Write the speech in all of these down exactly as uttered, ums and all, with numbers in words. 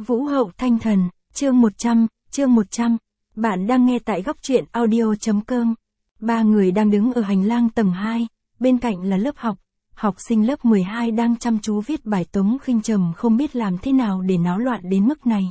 Vũ hậu thanh thần, chương một trăm, chương một trăm. Bạn đang nghe tại góc truyện audio.com. Ba người đang đứng ở hành lang tầng hai, bên cạnh là lớp học. Học sinh lớp mười hai đang chăm chú viết bài. Tống Khinh Trầm không biết làm thế nào để náo loạn đến mức này.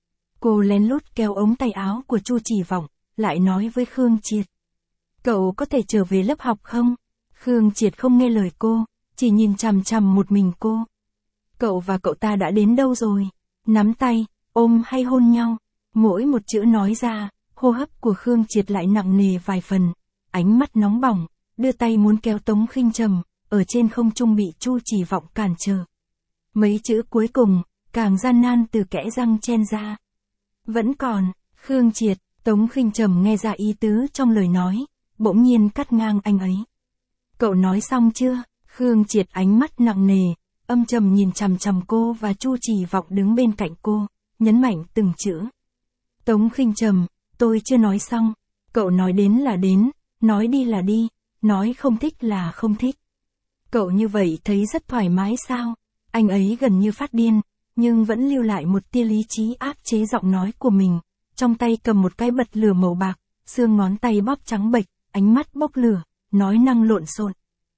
Cô lén lút kéo ống tay áo của Chu Chỉ Vọng, lại nói với Khương Triệt. Cậu có thể trở về lớp học không? Khương Triệt không nghe lời cô, chỉ nhìn chằm chằm một mình cô. Cậu và cậu ta đã đến đâu rồi? Nắm tay, ôm hay hôn nhau? Mỗi một chữ nói ra, hô hấp của Khương Triệt lại nặng nề vài phần, ánh mắt nóng bỏng, đưa tay muốn kéo Tống Khinh Trầm, ở trên không trung bị Chu Chỉ Vọng cản trở. Mấy chữ cuối cùng, càng gian nan từ kẽ răng chen ra. Vẫn còn, Khương Triệt, Tống Khinh Trầm nghe ra ý tứ trong lời nói, bỗng nhiên cắt ngang anh ấy. Cậu nói xong chưa? Khương Triệt ánh mắt nặng nề, âm trầm nhìn chằm chằm cô và Chu Chỉ Vọng đứng bên cạnh cô, nhấn mạnh từng chữ. Tống Khinh Trầm, tôi chưa nói xong, cậu nói đến là đến, nói đi là đi, nói không thích là không thích. Cậu như vậy thấy rất thoải mái sao? Anh ấy gần như phát điên, nhưng vẫn lưu lại một tia lý trí áp chế giọng nói của mình, trong tay cầm một cái bật lửa màu bạc, xương ngón tay bóp trắng bệch, ánh mắt bốc lửa, nói năng lộn xộn.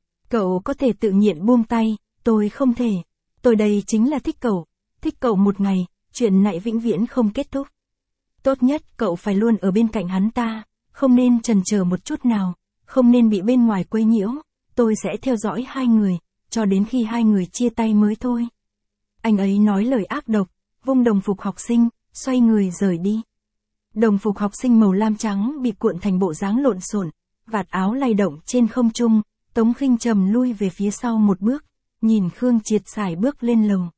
Cậu có thể tự nhiên buông tay, tôi không thể. Tôi đây chính là thích cậu, thích cậu một ngày, chuyện này vĩnh viễn không kết thúc. Tốt nhất cậu phải luôn ở bên cạnh hắn ta, không nên chần chờ một chút nào, không nên bị bên ngoài quấy nhiễu. Tôi sẽ theo dõi hai người, cho đến khi hai người chia tay mới thôi. Anh ấy nói lời ác độc, vung đồng phục học sinh, xoay người rời đi. Đồng phục học sinh màu lam trắng bị cuộn thành bộ dáng lộn xộn, vạt áo lay động trên không trung. Tống Khinh Trầm lui về phía sau một bước, nhìn Khương Triệt xài bước lên lầu.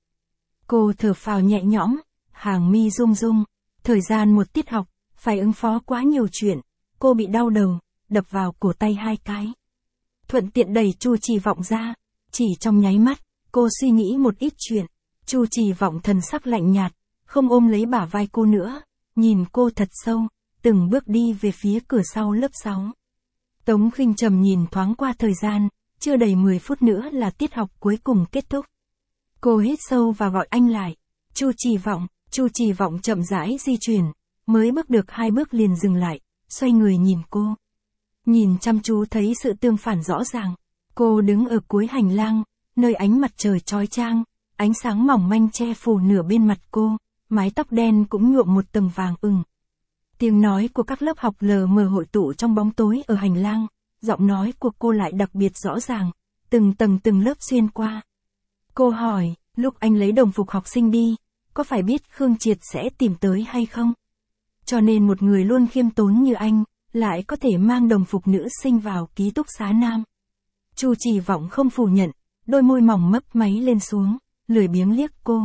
Cô thở phào nhẹ nhõm, hàng mi rung rung, thời gian một tiết học, phải ứng phó quá nhiều chuyện, cô bị đau đầu, đập vào cổ tay hai cái. Thuận tiện đẩy Chu Chỉ Vọng ra, chỉ trong nháy mắt, cô suy nghĩ một ít chuyện. Chu Chỉ Vọng thần sắc lạnh nhạt, không ôm lấy bả vai cô nữa, nhìn cô thật sâu, từng bước đi về phía cửa sau lớp sáu. Tống Khinh Trầm nhìn thoáng qua thời gian, chưa đầy mười phút nữa là tiết học cuối cùng kết thúc. Cô hít sâu và gọi anh lại. Chu Chỉ Vọng, Chu Chỉ Vọng chậm rãi di chuyển, mới bước được hai bước liền dừng lại, xoay người nhìn cô. Nhìn chăm chú thấy sự tương phản rõ ràng. Cô đứng ở cuối hành lang, nơi ánh mặt trời chói chang, ánh sáng mỏng manh che phủ nửa bên mặt cô, mái tóc đen cũng nhuộm một tầng vàng ửng. Tiếng nói của các lớp học lờ mờ hội tụ trong bóng tối ở hành lang, giọng nói của cô lại đặc biệt rõ ràng, từng tầng từng lớp xuyên qua. Cô hỏi, lúc anh lấy đồng phục học sinh đi, có phải biết Khương Triệt sẽ tìm tới hay không? Cho nên một người luôn khiêm tốn như anh, lại có thể mang đồng phục nữ sinh vào ký túc xá nam. Chu Chỉ Vọng không phủ nhận, đôi môi mỏng mấp máy lên xuống, lười biếng liếc cô.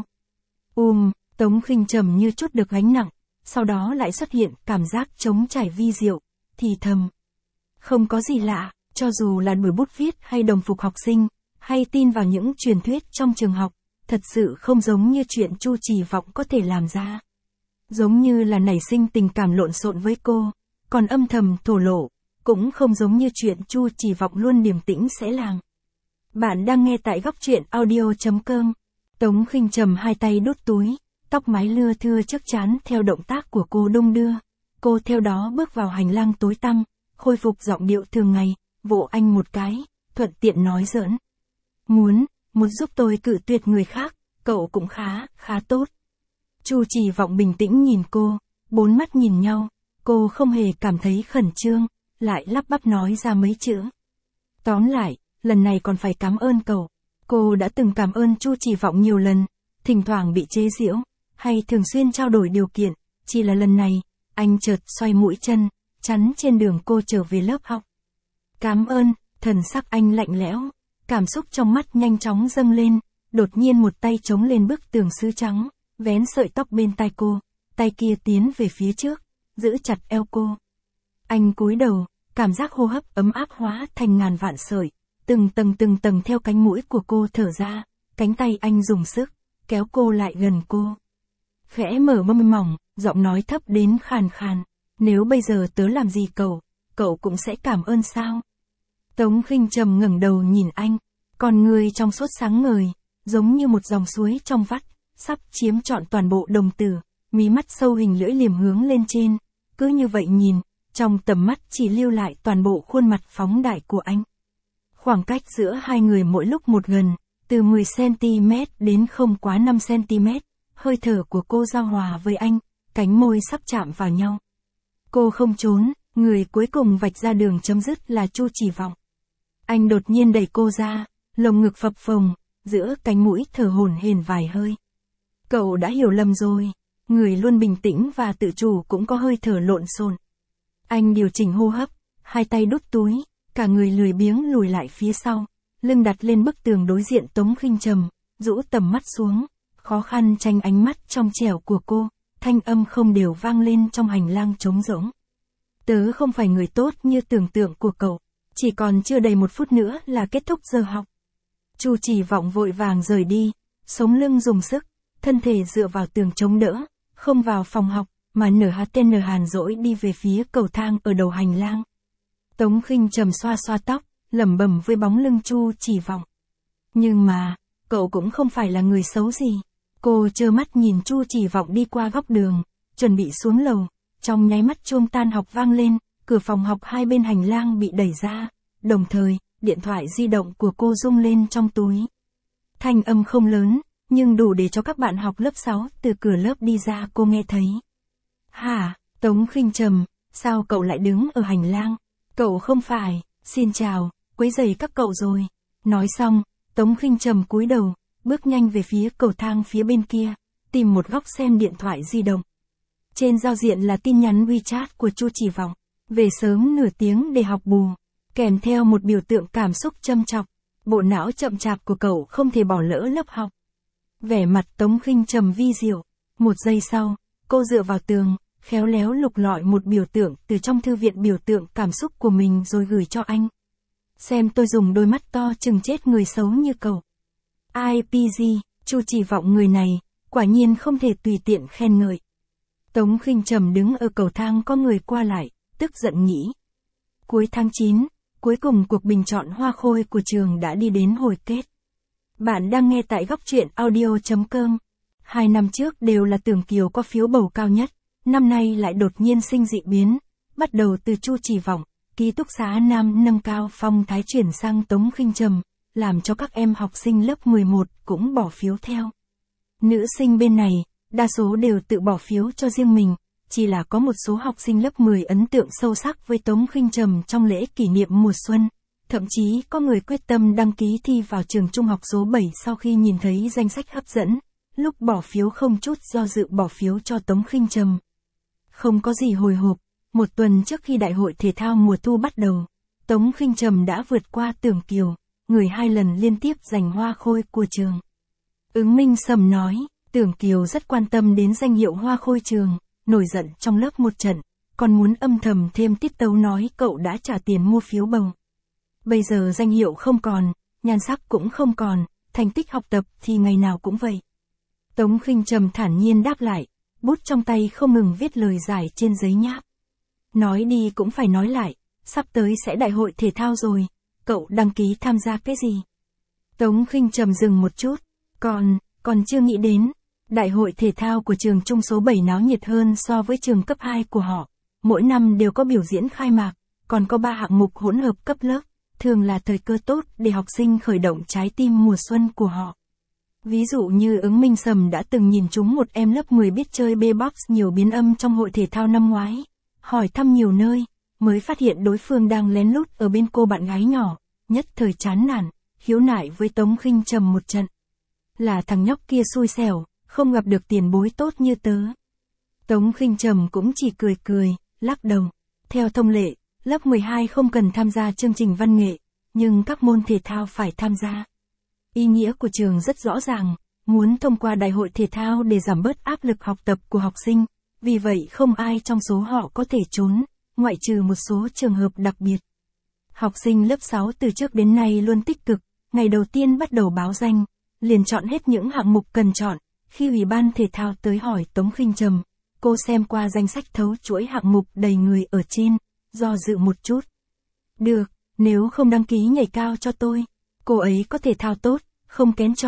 Um, Tống Khinh Trầm như chút được gánh nặng. Sau đó lại xuất hiện cảm giác trống trải vi diệu, thì thầm. Không có gì lạ, cho dù là đuổi bút viết hay đồng phục học sinh, hay tin vào những truyền thuyết trong trường học, thật sự không giống như chuyện Chu Chỉ Vọng có thể làm ra. Giống như là nảy sinh tình cảm lộn xộn với cô, còn âm thầm thổ lộ, cũng không giống như chuyện Chu Chỉ Vọng luôn điềm tĩnh sẽ làm. Bạn đang nghe tại góc truyện audio.com. Tống Khinh Trầm hai tay đút túi. Tóc mái lưa thưa trước trán theo động tác của cô đung đưa. Cô theo đó bước vào hành lang tối tăm, khôi phục giọng điệu thường ngày, vỗ anh một cái, thuận tiện nói giỡn. Muốn, muốn giúp tôi cự tuyệt người khác, cậu cũng khá, khá tốt. Chu Chỉ Vọng bình tĩnh nhìn cô, bốn mắt nhìn nhau, cô không hề cảm thấy khẩn trương, lại lắp bắp nói ra mấy chữ. Tóm lại, lần này còn phải cảm ơn cậu. Cô đã từng cảm ơn Chu Chỉ Vọng nhiều lần, thỉnh thoảng bị chế giễu, hay thường xuyên trao đổi điều kiện, chỉ là lần này, anh chợt xoay mũi chân, chắn trên đường cô trở về lớp học. Cảm ơn, thần sắc anh lạnh lẽo, cảm xúc trong mắt nhanh chóng dâng lên, đột nhiên một tay chống lên bức tường sứ trắng, vén sợi tóc bên tai cô, tay kia tiến về phía trước, giữ chặt eo cô. Anh cúi đầu, cảm giác hô hấp ấm áp hóa thành ngàn vạn sợi, từng tầng từng tầng theo cánh mũi của cô thở ra, cánh tay anh dùng sức, kéo cô lại gần cô. Khẽ mở môi mỏng, giọng nói thấp đến khàn khàn. Nếu bây giờ tớ làm gì cậu, cậu cũng sẽ cảm ơn sao? Tống Khinh Trầm ngẩng đầu nhìn anh, con người trong suốt sáng ngời, giống như một dòng suối trong vắt, sắp chiếm trọn toàn bộ đồng tử, mí mắt sâu hình lưỡi liềm hướng lên trên. Cứ như vậy nhìn, trong tầm mắt chỉ lưu lại toàn bộ khuôn mặt phóng đại của anh. Khoảng cách giữa hai người mỗi lúc một gần, từ mười xăng-ti-mét đến không quá năm xăng-ti-mét, hơi thở của cô giao hòa với anh, cánh môi sắp chạm vào nhau. Cô không trốn, người cuối cùng vạch ra đường chấm dứt là Chu Chỉ Vọng. Anh đột nhiên đẩy cô ra, lồng ngực phập phồng, giữa cánh mũi thở hổn hển vài hơi. Cậu đã hiểu lầm rồi, người luôn bình tĩnh và tự chủ cũng có hơi thở lộn xộn. Anh điều chỉnh hô hấp, hai tay đút túi, cả người lười biếng lùi lại phía sau, lưng đặt lên bức tường đối diện Tống Khinh Trầm, rũ tầm mắt xuống, khó khăn tránh ánh mắt trong trẻo của cô, thanh âm không đều vang lên trong hành lang trống rỗng. Tớ không phải người tốt như tưởng tượng của cậu, chỉ còn chưa đầy một phút nữa là kết thúc giờ học. Chu Chỉ Vọng vội vàng rời đi, sống lưng dùng sức, thân thể dựa vào tường chống đỡ, không vào phòng học, mà nở há tên nở hàn dỗi đi về phía cầu thang ở đầu hành lang. Tống Khinh Trầm xoa xoa tóc, lẩm bẩm với bóng lưng Chu Chỉ Vọng. Nhưng mà, cậu cũng không phải là người xấu gì. Cô trơ mắt nhìn Chu Chỉ Vọng đi qua góc đường, chuẩn bị xuống lầu, trong nháy mắt chuông tan học vang lên, cửa phòng học hai bên hành lang bị đẩy ra, đồng thời, điện thoại di động của cô rung lên trong túi. Thanh âm không lớn, nhưng đủ để cho các bạn học lớp sáu từ cửa lớp đi ra cô nghe thấy. Hả, Tống Khinh Trầm, sao cậu lại đứng ở hành lang? Cậu không phải, xin chào, quấy rầy các cậu rồi. Nói xong, Tống Khinh Trầm cúi đầu, bước nhanh về phía cầu thang phía bên kia, tìm một góc xem điện thoại di động. Trên giao diện là tin nhắn WeChat của Chu Chỉ Vọng, về sớm nửa tiếng để học bù, kèm theo một biểu tượng cảm xúc châm chọc, bộ não chậm chạp của cậu không thể bỏ lỡ lớp học. Vẻ mặt Tống Khinh Trầm vi diệu, một giây sau, cô dựa vào tường, khéo léo lục lọi một biểu tượng từ trong thư viện biểu tượng cảm xúc của mình rồi gửi cho anh. Xem tôi dùng đôi mắt to chừng chết người xấu như cậu. i pê giê, Chu Chỉ Vọng người này, quả nhiên không thể tùy tiện khen ngợi. Tống Khinh Trầm đứng ở cầu thang có người qua lại, tức giận nghĩ. Cuối tháng chín, cuối cùng cuộc bình chọn hoa khôi của trường đã đi đến hồi kết. Bạn đang nghe tại góc truyện audio chấm com. Hai năm trước đều là Tưởng Kiều có phiếu bầu cao nhất, năm nay lại đột nhiên sinh dị biến, bắt đầu từ Chu Chỉ Vọng, ký túc xá nam nâng cao phong thái chuyển sang Tống Khinh Trầm, làm cho các em học sinh lớp mười một cũng bỏ phiếu theo. Nữ sinh bên này, đa số đều tự bỏ phiếu cho riêng mình, chỉ là có một số học sinh lớp mười ấn tượng sâu sắc với Tống Khinh Trầm trong lễ kỷ niệm mùa xuân. Thậm chí có người quyết tâm đăng ký thi vào trường trung học số bảy sau khi nhìn thấy danh sách hấp dẫn, lúc bỏ phiếu không chút do dự bỏ phiếu cho Tống Khinh Trầm. Không có gì hồi hộp, một tuần trước khi đại hội thể thao mùa thu bắt đầu, Tống Khinh Trầm đã vượt qua Tưởng Kiều, người hai lần liên tiếp giành hoa khôi của trường. Ứng Minh Sầm nói, Tưởng Kiều rất quan tâm đến danh hiệu hoa khôi trường, nổi giận trong lớp một trận, còn muốn âm thầm thêm tiết tấu nói cậu đã trả tiền mua phiếu bầu. Bây giờ danh hiệu không còn, nhan sắc cũng không còn, thành tích học tập thì ngày nào cũng vậy. Tống Khinh Trầm thản nhiên đáp lại, bút trong tay không ngừng viết lời giải trên giấy nháp. Nói đi cũng phải nói lại, sắp tới sẽ đại hội thể thao rồi, cậu đăng ký tham gia cái gì? Tống Khinh Trầm dừng một chút, còn, còn chưa nghĩ đến. Đại hội thể thao của trường trung số bảy náo nhiệt hơn so với trường cấp hai của họ. Mỗi năm đều có biểu diễn khai mạc, còn có ba hạng mục hỗn hợp cấp lớp, thường là thời cơ tốt để học sinh khởi động trái tim mùa xuân của họ. Ví dụ như Ứng Minh Sầm đã từng nhìn trúng một em lớp mười biết chơi B-box nhiều biến âm trong hội thể thao năm ngoái. Hỏi thăm nhiều nơi, mới phát hiện đối phương đang lén lút ở bên cô bạn gái nhỏ, nhất thời chán nản, khiếu nại với Tống Khinh Trầm một trận. Là thằng nhóc kia xui xẻo, không gặp được tiền bối tốt như tớ. Tống Khinh Trầm cũng chỉ cười cười, lắc đầu. Theo thông lệ, lớp mười hai không cần tham gia chương trình văn nghệ, nhưng các môn thể thao phải tham gia. Ý nghĩa của trường rất rõ ràng, muốn thông qua đại hội thể thao để giảm bớt áp lực học tập của học sinh, vì vậy không ai trong số họ có thể trốn, ngoại trừ một số trường hợp đặc biệt. Học sinh lớp sáu từ trước đến nay luôn tích cực, ngày đầu tiên bắt đầu báo danh, liền chọn hết những hạng mục cần chọn. Khi ủy ban thể thao tới hỏi Tống Khinh Trầm, cô xem qua danh sách thấu chuỗi hạng mục đầy người ở trên, do dự một chút. Được, nếu không đăng ký nhảy cao cho tôi, cô ấy có thể thao tốt, không kén chọn,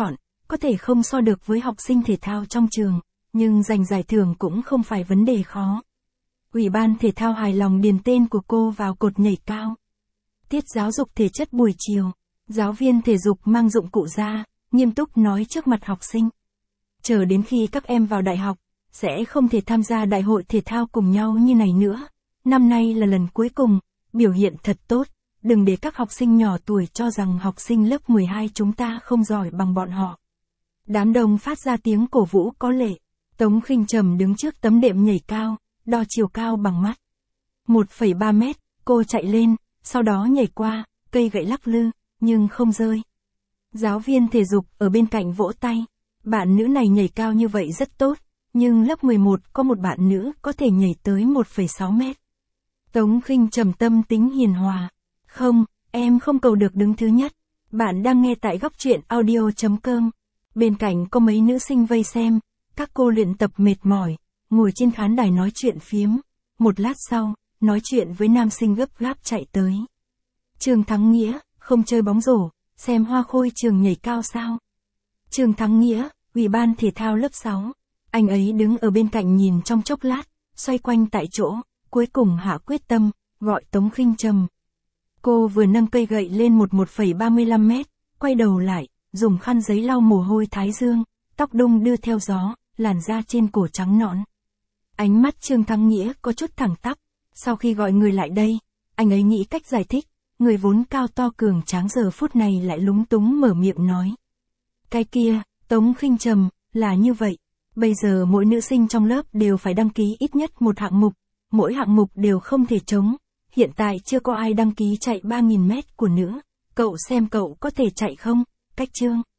có thể không so được với học sinh thể thao trong trường, nhưng giành giải thưởng cũng không phải vấn đề khó. Ủy ban thể thao hài lòng điền tên của cô vào cột nhảy cao. Tiết giáo dục thể chất buổi chiều, giáo viên thể dục mang dụng cụ ra, nghiêm túc nói trước mặt học sinh. Chờ đến khi các em vào đại học, sẽ không thể tham gia đại hội thể thao cùng nhau như này nữa. Năm nay là lần cuối cùng, biểu hiện thật tốt, đừng để các học sinh nhỏ tuổi cho rằng học sinh lớp mười hai chúng ta không giỏi bằng bọn họ. Đám đông phát ra tiếng cổ vũ có lệ. Tống Khinh Trầm đứng trước tấm đệm nhảy cao, đo chiều cao bằng mắt. một phẩy ba mét, cô chạy lên, sau đó nhảy qua, cây gậy lắc lư, nhưng không rơi. Giáo viên thể dục ở bên cạnh vỗ tay. Bạn nữ này nhảy cao như vậy rất tốt, nhưng lớp mười một có một bạn nữ có thể nhảy tới một phẩy sáu mét. Tống Khinh Trầm tâm tính hiền hòa. Không, em không cầu được đứng thứ nhất. Bạn đang nghe tại góc truyện audio chấm com. Bên cạnh có mấy nữ sinh vây xem, các cô luyện tập mệt mỏi, ngồi trên khán đài nói chuyện phiếm. Một lát sau, nói chuyện với nam sinh gấp gáp chạy tới. Trương Thắng Nghĩa, không chơi bóng rổ, xem Hoa Khôi trường nhảy cao sao? Trương Thắng Nghĩa, Ủy ban thể thao lớp sáu. Anh ấy đứng ở bên cạnh nhìn trong chốc lát, xoay quanh tại chỗ, cuối cùng hạ quyết tâm, gọi Tống Khinh Trầm. Cô vừa nâng cây gậy lên một một phẩy ba mươi lăm mét, quay đầu lại, dùng khăn giấy lau mồ hôi thái dương, tóc đung đưa theo gió, làn da trên cổ trắng nõn. Ánh mắt Trương Thắng Nghĩa có chút thẳng tắp, sau khi gọi người lại đây, anh ấy nghĩ cách giải thích, người vốn cao to cường tráng giờ phút này lại lúng túng mở miệng nói. Cái kia, Tống Khinh Trầm, là như vậy, bây giờ mỗi nữ sinh trong lớp đều phải đăng ký ít nhất một hạng mục, mỗi hạng mục đều không thể trống, hiện tại chưa có ai đăng ký chạy ba nghìn mét của nữ, cậu xem cậu có thể chạy không, cách Trương.